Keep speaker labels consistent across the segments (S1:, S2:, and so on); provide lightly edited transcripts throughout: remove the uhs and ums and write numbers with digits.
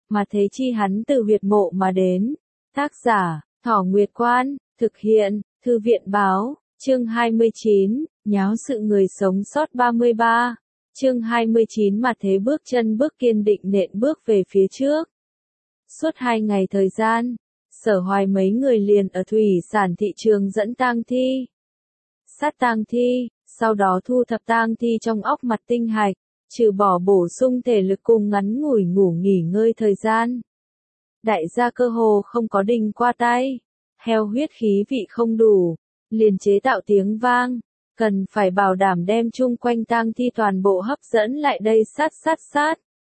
S1: mà thế chi hắn từ huyệt mộ mà đến. Tác giả, Thỏ Nguyệt Quan, thực hiện, Thư viện báo, chương 29, nháo sự người sống sót 33. Chương 29 mà thế bước chân bước kiên định nện bước về phía trước. Suốt 2 ngày thời gian, Sở Hoài mấy người liền ở thủy sản thị trường dẫn tang thi, sát tang thi, sau đó thu thập tang thi trong óc mặt tinh hạch, trừ bỏ bổ sung thể lực cùng ngắn ngủi ngủ nghỉ ngơi thời gian. Đại gia cơ hồ không có đình qua tay, heo huyết khí vị không đủ, liền chế tạo tiếng vang, cần phải bảo đảm đem chung quanh tang thi toàn bộ hấp dẫn lại đây sát.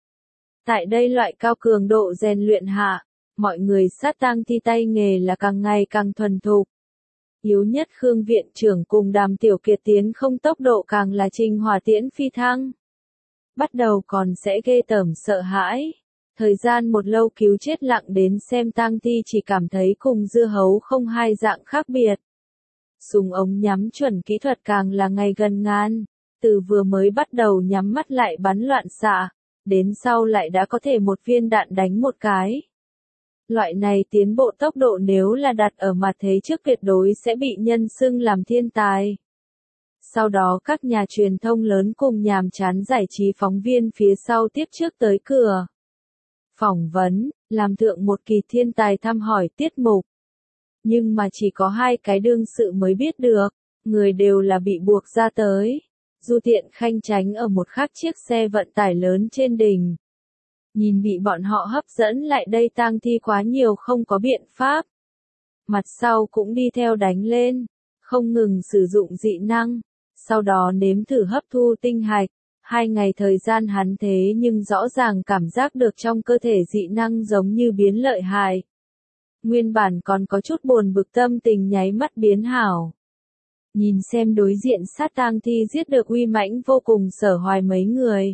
S1: Tại đây loại cao cường độ rèn luyện hạ, mọi người sát tang thi tay nghề là càng ngày càng thuần thục. Yếu nhất Khương viện trưởng cùng Đàm Tiểu Kiệt tiến không tốc độ càng là Trình Hỏa Tiễn phi thăng. Bắt đầu còn sẽ ghê tởm sợ hãi. Thời gian một lâu cứu chết lặng đến xem tang thi chỉ cảm thấy cùng dưa hấu không hai dạng khác biệt. Súng ống nhắm chuẩn kỹ thuật càng là ngày gần ngàn. Từ vừa mới bắt đầu nhắm mắt lại bắn loạn xạ, đến sau lại đã có thể một viên đạn đánh một cái. Loại này tiến bộ tốc độ nếu là đặt ở mặt thế trước tuyệt đối sẽ bị nhân xưng làm thiên tài. Sau đó các nhà truyền thông lớn cùng nhàm chán giải trí phóng viên phía sau tiếp trước tới cửa. Phỏng vấn, làm thượng một kỳ thiên tài thăm hỏi tiết mục. Nhưng mà chỉ có 2 cái đương sự mới biết được, người đều là bị buộc ra tới. Du Tiện Khanh tránh ở một khác chiếc xe vận tải lớn trên đỉnh. Nhìn bị bọn họ hấp dẫn lại đây tang thi quá nhiều không có biện pháp. Mặt sau cũng đi theo đánh lên, không ngừng sử dụng dị năng, sau đó nếm thử hấp thu tinh hạch. 2 ngày thời gian hắn thế nhưng rõ ràng cảm giác được trong cơ thể dị năng giống như biến lợi hại. Nguyên bản còn có chút buồn bực tâm tình nháy mắt biến hảo. Nhìn xem đối diện sát tang thi giết được uy mãnh vô cùng Sở Hoài mấy người.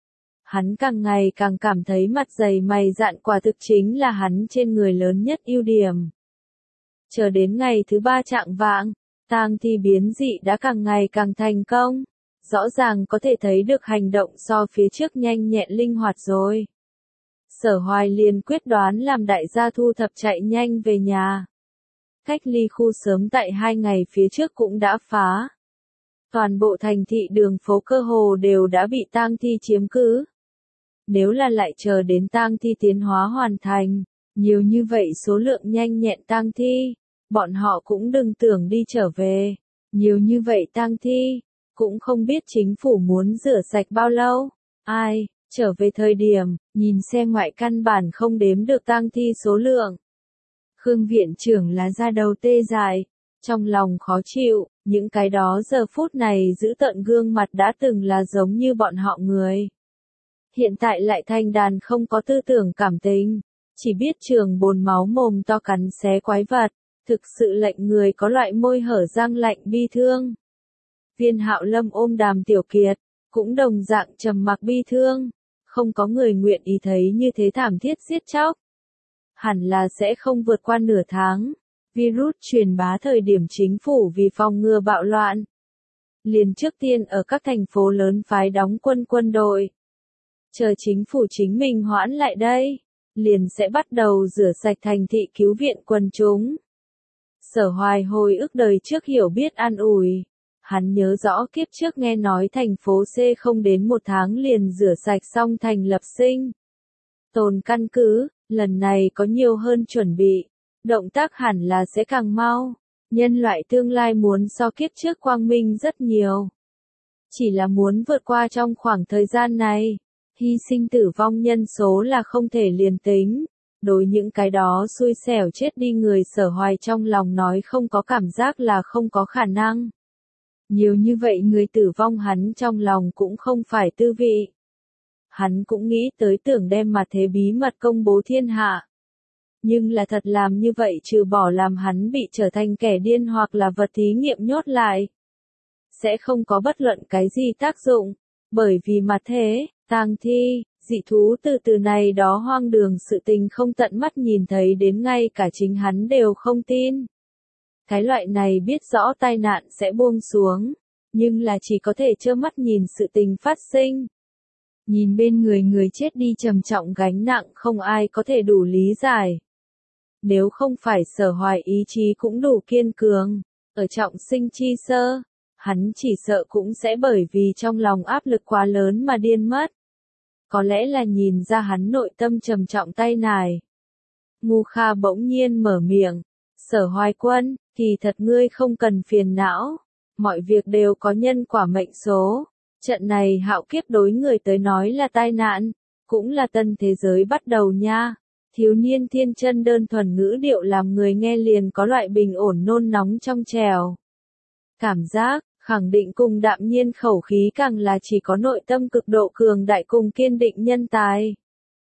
S1: Hắn càng ngày càng cảm thấy mặt dày mày dạn quả thực chính là hắn trên người lớn nhất ưu điểm. Chờ đến ngày thứ 3 chạng vạng, tang thi biến dị đã càng ngày càng thành công. Rõ ràng có thể thấy được hành động so phía trước nhanh nhẹn linh hoạt rồi. Sở Hoài liền quyết đoán làm đại gia thu thập chạy nhanh về nhà. Cách ly khu sớm tại 2 ngày phía trước cũng đã phá. Toàn bộ thành thị đường phố cơ hồ đều đã bị tang thi chiếm cứ. Nếu là lại chờ đến tang thi tiến hóa hoàn thành, nhiều như vậy số lượng nhanh nhẹn tang thi, bọn họ cũng đừng tưởng đi trở về. Nhiều như vậy tang thi, cũng không biết chính phủ muốn rửa sạch bao lâu. Ai, trở về thời điểm, nhìn xe ngoại căn bản không đếm được tang thi số lượng. Khương viện trưởng là da đầu tê dại, trong lòng khó chịu, những cái đó giờ phút này giữ tận gương mặt đã từng là giống như bọn họ người. Hiện tại lại thành đàn không có tư tưởng cảm tình, chỉ biết trường bồn máu mồm to cắn xé quái vật, thực sự lệnh người có loại môi hở răng lạnh bi thương. Viên Hạo Lâm ôm Đàm Tiểu Kiệt, cũng đồng dạng trầm mặc bi thương, không có người nguyện ý thấy như thế thảm thiết giết chóc. Hẳn là sẽ không vượt qua nửa tháng. Virus truyền bá thời điểm chính phủ vì phòng ngừa bạo loạn. Liền trước tiên ở các thành phố lớn phái đóng quân đội. Chờ chính phủ chính mình hoãn lại đây, liền sẽ bắt đầu rửa sạch thành thị cứu viện quần chúng. Sở Hoài hồi ức đời trước hiểu biết an ủi. Hắn nhớ rõ kiếp trước nghe nói thành phố C không đến 1 tháng liền rửa sạch xong thành lập sinh tồn căn cứ, lần này có nhiều hơn chuẩn bị, động tác hẳn là sẽ càng mau, nhân loại tương lai muốn so kiếp trước quang minh rất nhiều. Chỉ là muốn vượt qua trong khoảng thời gian này, hy sinh tử vong nhân số là không thể liền tính. Đối những cái đó xui xẻo chết đi người Sở Hoài trong lòng nói không có cảm giác là không có khả năng. Nhiều như vậy người tử vong hắn trong lòng cũng không phải tư vị. Hắn cũng nghĩ tới tưởng đem mặt thế bí mật công bố thiên hạ. Nhưng là thật làm như vậy trừ bỏ làm hắn bị trở thành kẻ điên hoặc là vật thí nghiệm nhốt lại. Sẽ không có bất luận cái gì tác dụng, bởi vì mặt thế, tang thi, dị thú từ này đó hoang đường sự tình không tận mắt nhìn thấy đến ngay cả chính hắn đều không tin. Cái loại này biết rõ tai nạn sẽ buông xuống, nhưng là chỉ có thể trơ mắt nhìn sự tình phát sinh. Nhìn bên người người chết đi trầm trọng gánh nặng không ai có thể đủ lý giải. Nếu không phải Sở Hoài ý chí cũng đủ kiên cường, ở trọng sinh chi sơ, hắn chỉ sợ cũng sẽ bởi vì trong lòng áp lực quá lớn mà điên mất. Có lẽ là nhìn ra hắn nội tâm trầm trọng tay nải. Ngu Kha bỗng nhiên mở miệng, Sở Hoài Quân, kỳ thật ngươi không cần phiền não, mọi việc đều có nhân quả mệnh số. Trận này hạo kiếp đối người tới nói là tai nạn, cũng là tân thế giới bắt đầu nha. Thiếu niên thiên chân đơn thuần ngữ điệu làm người nghe liền có loại bình ổn nôn nóng trong trèo. Cảm giác, khẳng định cùng đạm nhiên khẩu khí càng là chỉ có nội tâm cực độ cường đại cùng kiên định nhân tài.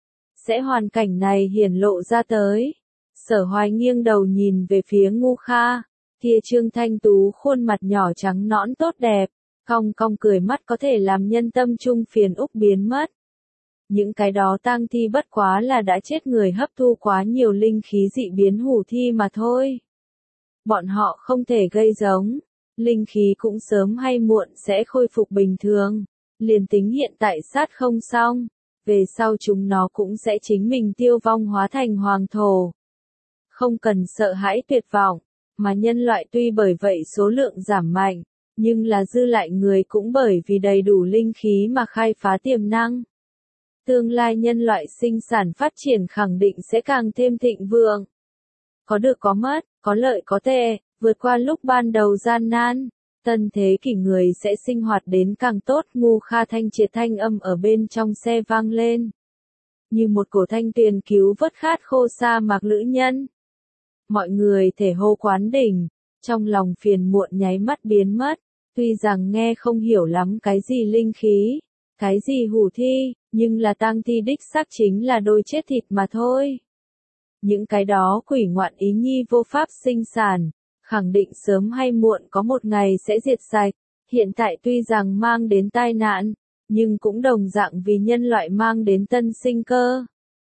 S1: Sẽ hoàn cảnh này hiển lộ ra tới. Sở Hoài nghiêng đầu nhìn về phía Ngu Kha, kia trương thanh tú khuôn mặt nhỏ trắng nõn tốt đẹp, cong cong cười mắt có thể làm nhân tâm trung phiền úc biến mất. Những cái đó tang thi bất quá là đã chết người hấp thu quá nhiều linh khí dị biến hủ thi mà thôi. Bọn họ không thể gây giống, linh khí cũng sớm hay muộn sẽ khôi phục bình thường, liền tính hiện tại sát không xong, về sau chúng nó cũng sẽ chính mình tiêu vong hóa thành hoàng thổ. Không cần sợ hãi tuyệt vọng, mà nhân loại tuy bởi vậy số lượng giảm mạnh, nhưng là dư lại người cũng bởi vì đầy đủ linh khí mà khai phá tiềm năng. Tương lai nhân loại sinh sản phát triển khẳng định sẽ càng thêm thịnh vượng. Có được có mất, có lợi có tệ, vượt qua lúc ban đầu gian nan, tân thế kỷ người sẽ sinh hoạt đến càng tốt. Ngu Kha thanh triệt thanh âm ở bên trong xe vang lên. Như một cổ thanh tuyền cứu vớt khát khô sa mạc lữ nhân. Mọi người thể hô quán đỉnh, trong lòng phiền muộn nháy mắt biến mất, tuy rằng nghe không hiểu lắm cái gì linh khí, cái gì hủ thi, nhưng là tang thi đích xác chính là đôi chết thịt mà thôi. Những cái đó quỷ ngoạn ý nhi vô pháp sinh sản, khẳng định sớm hay muộn có một ngày sẽ diệt sạch, hiện tại tuy rằng mang đến tai nạn, nhưng cũng đồng dạng vì nhân loại mang đến tân sinh cơ.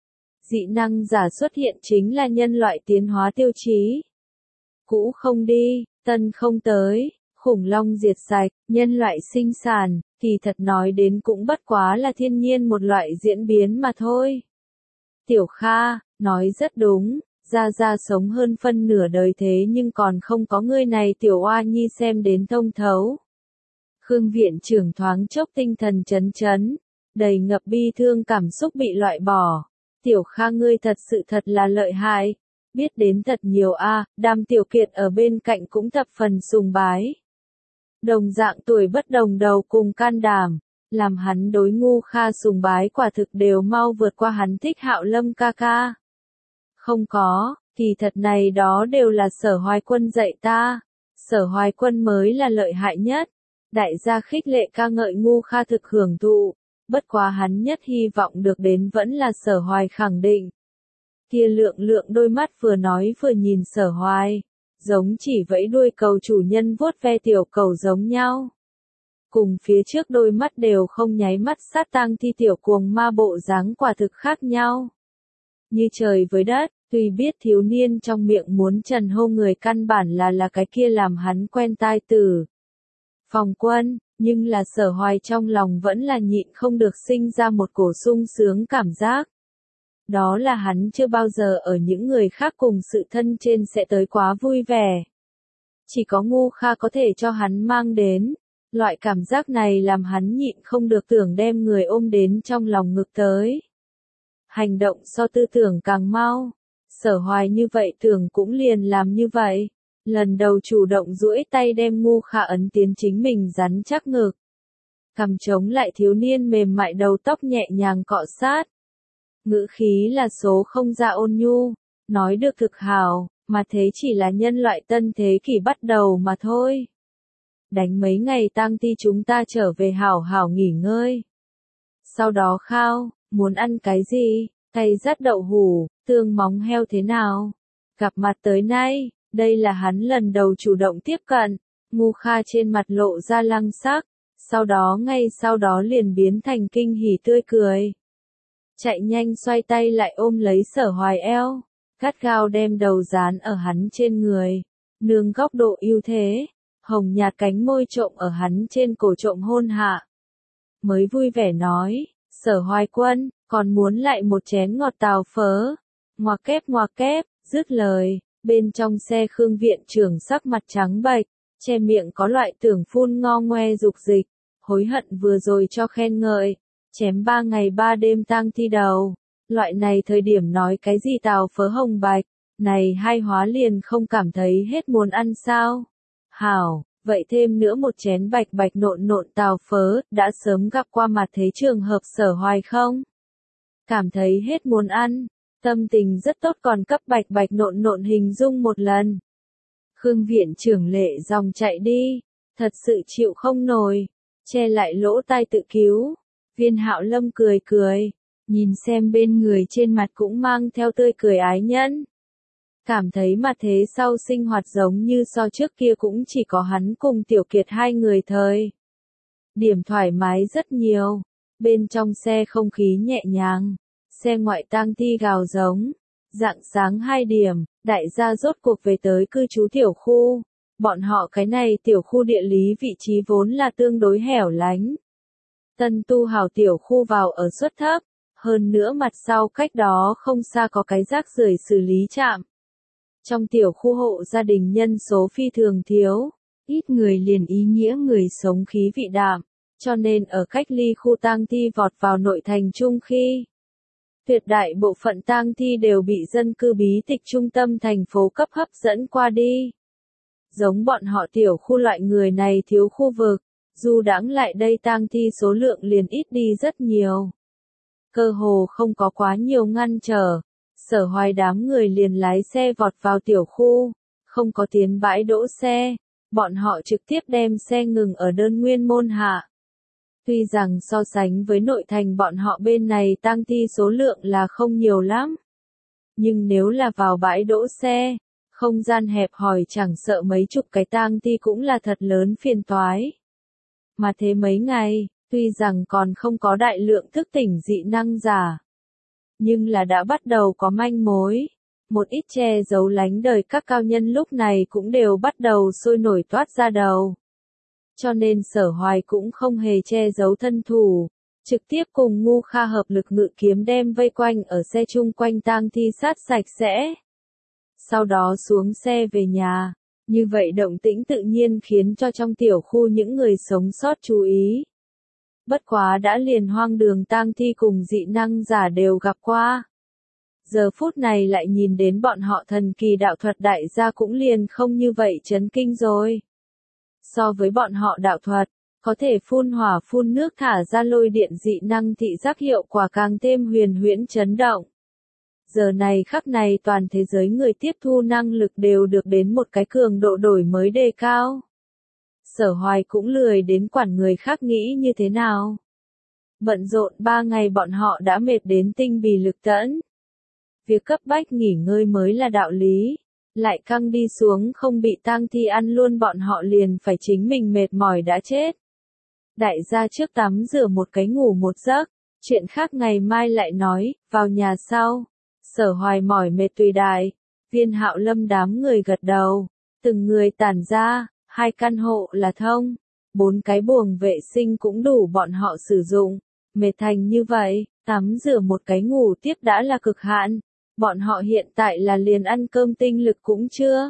S1: Dị năng giả xuất hiện chính là nhân loại tiến hóa tiêu chí. Cũ không đi, tân không tới, khủng long diệt sạch, nhân loại sinh sản, thì thật nói đến cũng bất quá là thiên nhiên một loại diễn biến mà thôi. Tiểu Kha, nói rất đúng, Gia sống hơn phân nửa đời thế nhưng còn không có ngươi này tiểu oa nhi xem đến thông thấu. Khương viện trưởng thoáng chốc tinh thần chấn chấn, đầy ngập bi thương cảm xúc bị loại bỏ. Tiểu Kha ngươi thật sự thật là lợi hại, biết đến thật nhiều a. Đàm Tiểu Kiệt ở bên cạnh cũng thập phần sùng bái. Đồng dạng tuổi bất đồng đầu cùng can đảm, làm hắn đối Ngu Kha sùng bái quả thực đều mau vượt qua hắn thích Hạo Lâm ca ca. Không có, kỳ thật này đó đều là Sở Hoài Quân dạy ta, Sở Hoài Quân mới là lợi hại nhất. Đại gia khích lệ ca ngợi Ngu Kha thực hưởng thụ, bất quá hắn nhất hy vọng được đến vẫn là Sở Hoài khẳng định. Kia lượng đôi mắt vừa nói vừa nhìn Sở Hoài, giống chỉ vẫy đuôi cầu chủ nhân vuốt ve tiểu cầu giống nhau. Cùng phía trước đôi mắt đều không nháy mắt sát tang thi tiểu cuồng ma bộ dáng quả thực khác nhau. Như trời với đất, tuy biết thiếu niên trong miệng muốn trần hô người căn bản là cái kia làm hắn quen tai từ Phòng Quân, nhưng là Sở Hoài trong lòng vẫn là nhịn không được sinh ra một cổ sung sướng cảm giác. Đó là hắn chưa bao giờ ở những người khác cùng sự thân trên sẽ tới quá vui vẻ. Chỉ có Ngu Kha có thể cho hắn mang đến. Loại cảm giác này làm hắn nhịn không được tưởng đem người ôm đến trong lòng ngực tới. Hành động so tư tưởng càng mau. Sở Hoài như vậy tưởng cũng liền làm như vậy. Lần đầu chủ động duỗi tay đem Ngu Kha ấn tiến chính mình rắn chắc ngực. Cầm chống lại thiếu niên mềm mại đầu tóc nhẹ nhàng cọ sát. Ngữ khí là số không ra ôn nhu, nói được thực hào, mà thế chỉ là nhân loại tân thế kỷ bắt đầu mà thôi. Đánh mấy ngày tang thi chúng ta trở về hảo hảo nghỉ ngơi. Sau đó khao, muốn ăn cái gì, cay rát đậu hủ, tương móng heo thế nào? Gặp mặt tới nay, đây là hắn lần đầu chủ động tiếp cận, Ngu Kha trên mặt lộ ra lăng sắc, ngay sau đó liền biến thành kinh hỉ tươi cười. Chạy nhanh xoay tay lại ôm lấy Sở Hoài eo, gắt gao đem đầu dán ở hắn trên người, nương góc độ ưu thế, hồng nhạt cánh môi trộm ở hắn trên cổ trộm hôn hạ. Mới vui vẻ nói, Sở Hoài Quân, còn muốn lại một chén ngọt tàu phớ. Ngoặc kép, dứt lời, bên trong xe Khương viện trưởng sắc mặt trắng bệch, che miệng có loại tưởng phun ngo ngoe dục dịch, hối hận vừa rồi cho khen ngợi, chém 3 ngày 3 đêm tang thi đầu. Loại này thời điểm nói cái gì tàu phớ hồng bạch, này hai hóa liền không cảm thấy hết muốn ăn sao. Hảo, vậy thêm nữa một chén bạch bạch nộn nộn tàu phớ, đã sớm gặp qua mặt thế trường hợp Sở Hoài không? Cảm thấy hết muốn ăn, tâm tình rất tốt còn cấp bạch bạch nộn nộn hình dung một lần. Khương viện trưởng lệ dòng chạy đi, thật sự chịu không nổi, che lại lỗ tai tự cứu. Viên Hạo Lâm cười cười, nhìn xem bên người trên mặt cũng mang theo tươi cười ái nhẫn. Cảm thấy mặt thế sau sinh hoạt giống như so trước kia cũng chỉ có hắn cùng Tiểu Kiệt hai người thời. Điểm thoải mái rất nhiều, bên trong xe không khí nhẹ nhàng, xe ngoại tang thi gào giống. Rạng sáng 2 điểm, đại gia rốt cuộc về tới cư trú tiểu khu. Bọn họ cái này tiểu khu địa lý vị trí vốn là tương đối hẻo lánh. Tân tu hào tiểu khu vào ở suất thấp, hơn nữa mặt sau cách đó không xa có cái rác rưởi xử lý trạm. Trong tiểu khu hộ gia đình nhân số phi thường thiếu, ít người liền ý nghĩa người sống khí vị đạm, cho nên ở cách ly khu tang thi vọt vào nội thành chung khi. Tuyệt đại bộ phận tang thi đều bị dân cư bí tịch trung tâm thành phố cấp hấp dẫn qua đi. Giống bọn họ tiểu khu loại người này thiếu khu vực, dù đãng lại đây tang thi số lượng liền ít đi rất nhiều. Cơ hồ không có quá nhiều ngăn trở, Sở Hoài đám người liền lái xe vọt vào tiểu khu, không có tiến bãi đỗ xe, bọn họ trực tiếp đem xe ngừng ở đơn nguyên môn hạ. Tuy rằng so sánh với nội thành bọn họ bên này tang thi số lượng là không nhiều lắm. Nhưng nếu là vào bãi đỗ xe, không gian hẹp hòi chẳng sợ mấy chục cái tang thi cũng là thật lớn phiền toái. Mà thế mấy ngày, tuy rằng còn không có đại lượng thức tỉnh dị năng giả, nhưng là đã bắt đầu có manh mối. Một ít che giấu lánh đời các cao nhân lúc này cũng đều bắt đầu sôi nổi toát ra đầu. Cho nên Sở Hoài cũng không hề che giấu thân thủ, trực tiếp cùng Ngu Kha hợp lực ngự kiếm đem vây quanh ở xe chung quanh tang thi sát sạch sẽ. Sau đó xuống xe về nhà, như vậy động tĩnh tự nhiên khiến cho trong tiểu khu những người sống sót chú ý. Bất quá đã liền hoang đường tang thi cùng dị năng giả đều gặp qua. Giờ phút này lại nhìn đến bọn họ thần kỳ đạo thuật đại gia cũng liền không như vậy chấn kinh rồi. So với bọn họ đạo thuật, có thể phun hỏa phun nước thả ra lôi điện dị năng thị giác hiệu quả càng thêm huyền huyễn chấn động. Giờ này khắc này toàn thế giới người tiếp thu năng lực đều được đến một cái cường độ đổi mới đề cao. Sở Hoài cũng lười đến quản người khác nghĩ như thế nào. Bận rộn 3 ngày bọn họ đã mệt đến tinh bì lực tẫn. Việc cấp bách nghỉ ngơi mới là đạo lý. Lại căng đi xuống không bị tang thi ăn luôn bọn họ liền phải chính mình mệt mỏi đã chết. Đại gia trước tắm rửa một cái ngủ một giấc, chuyện khác ngày mai lại nói, vào nhà sau. Sở Hoài mỏi mệt tùy đại, Viên Hạo Lâm đám người gật đầu, từng người tản ra, 2 căn hộ là thông, 4 cái buồng vệ sinh cũng đủ bọn họ sử dụng, mệt thành như vậy, tắm rửa một cái ngủ tiếp đã là cực hạn, bọn họ hiện tại là liền ăn cơm tinh lực cũng chưa.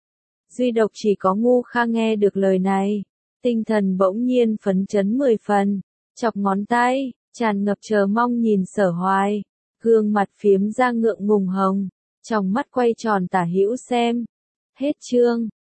S1: Duy độc chỉ có Ngu Kha nghe được lời này, tinh thần bỗng nhiên phấn chấn 10 phần, chọc ngón tay, tràn ngập chờ mong nhìn Sở Hoài. Gương mặt phiếm ra ngượng ngùng hồng, trong mắt quay tròn tả hữu xem. Hết chương.